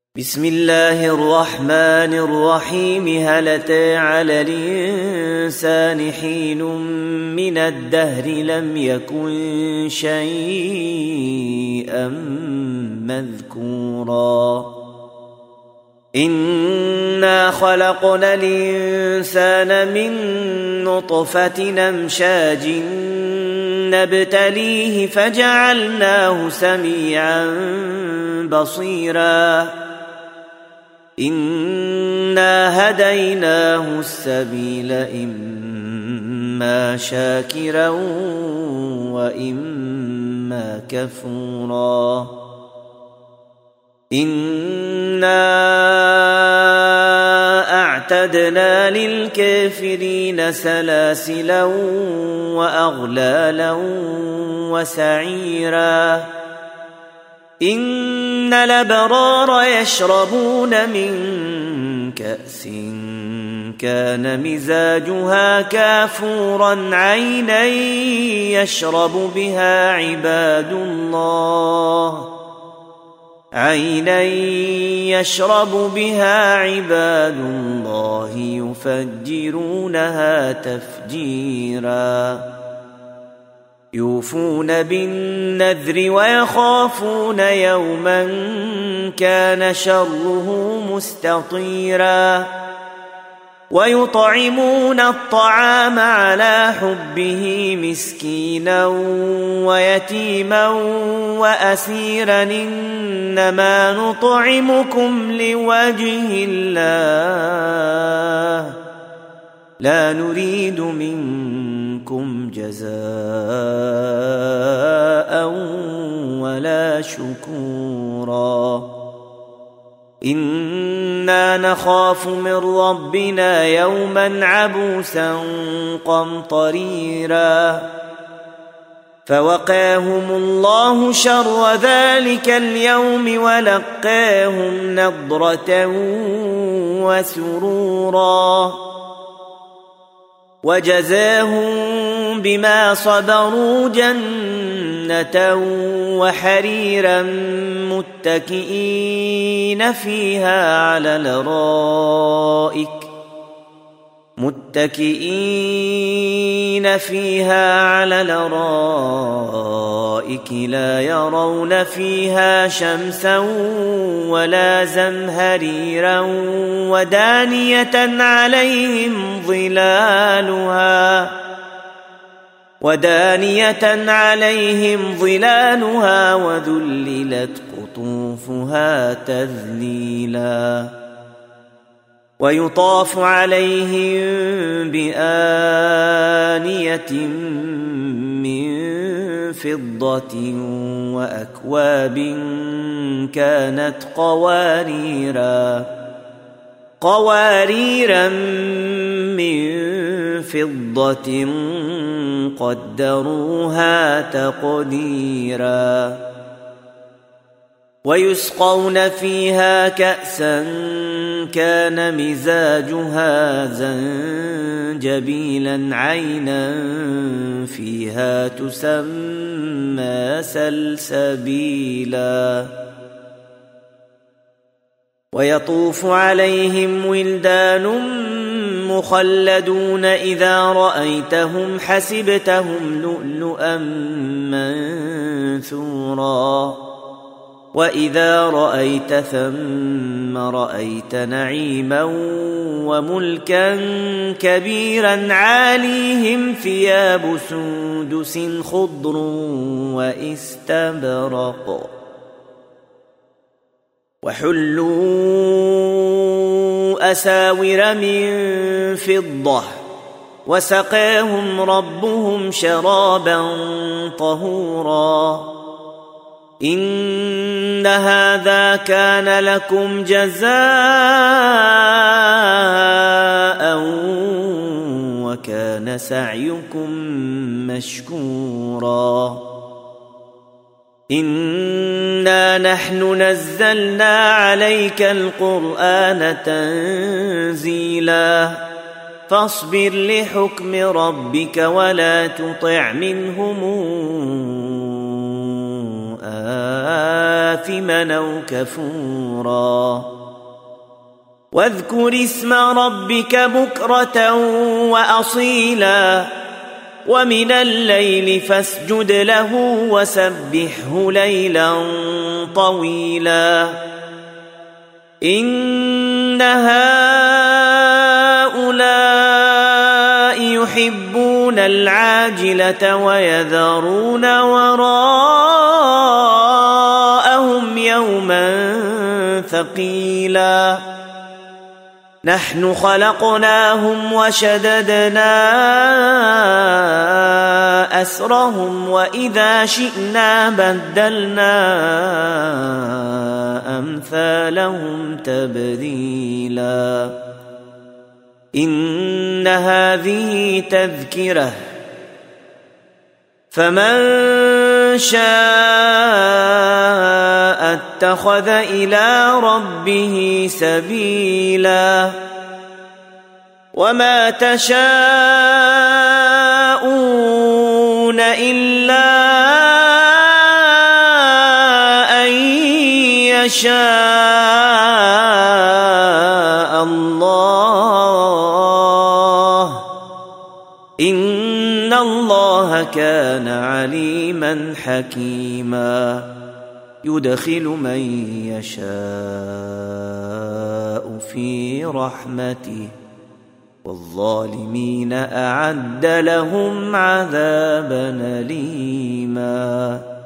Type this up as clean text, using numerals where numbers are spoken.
بسم الله الرحمن الرحيم. هل أتى على الإنسان حين من الدهر لم يكن شيئا مذكورا إنا خلقنا الإنسان من نطفة أمشاج نبتليه فجعلناه سميعا بصيرا إنا هديناه السبيل إما شاكرا وإما كفورا إنا أعتدنا للكافرين سلاسلا وأغلالا وسعيرا إن الأبرار يشربون من كأس كان مزاجها كافورا عينا يشرب بها عباد الله يفجرونها تفجيرا يوفون بالنذر ويخافون يوما كان شره مستطيرا ويطعمون الطعام على حبه مسكينا ويتيما وأسيرا إنما نطعمكم لوجه الله لا نريد منكم جزاء ولا شكورا إنا نخاف من ربنا يوما عبوسا قمطريرا فوقاهم الله شر ذلك اليوم ولقاهم نضرة وسرورا وجزاهم بما صبروا جنة وحريرا متكئين فيها على الأرائك لا يرون فيها شمسا ولا زمهريرا ودانية عليهم ظلالها وذللت قطوفها تذليلا ويطاف عليهم بآنية من فضة وأكواب كانت قواريرا من فضة قدروها تقديرا ويسقون فيها كأسا كان مزاجها زنجبيلا عينا فيها تسمى سلسبيلا ويطوف عليهم ولدان مخلدون إذا رأيتهم حسبتهم لؤلؤا منثورا وإذا رأيت ثم رأيت نعيما وملكا كبيرا عاليهم ثياب سندس خضر واستبرق وحلوا أساور من فضة وسقاهم ربهم شرابا طهورا إن هذا كان لكم جزاء وكان سعيكم مشكورا إنا نحن نزلنا عليك القرآن تنزيلا فاصبر لحكم ربك ولا تطع منهم آثما أو كفورا واذكر اسم ربك بكرة وأصيلا ومن الليل فاسجد له وسبحه ليلا طويلا إن هؤلاء يحبون العاجلة ويذرون وراءهم يوما ثقيلا نحن خلقناهم وشددنا أسرهم وإذا شئنا بدلنا أمثالهم تبديلا إن هذه تذكرة فمن شاء اتخذ إلى ربه سبيلا وما تشاءون إلا أن يشاء الله إن الله كان عليما حكيما يدخل من يشاء في رحمته والظالمين أعد لهم عذابا أليما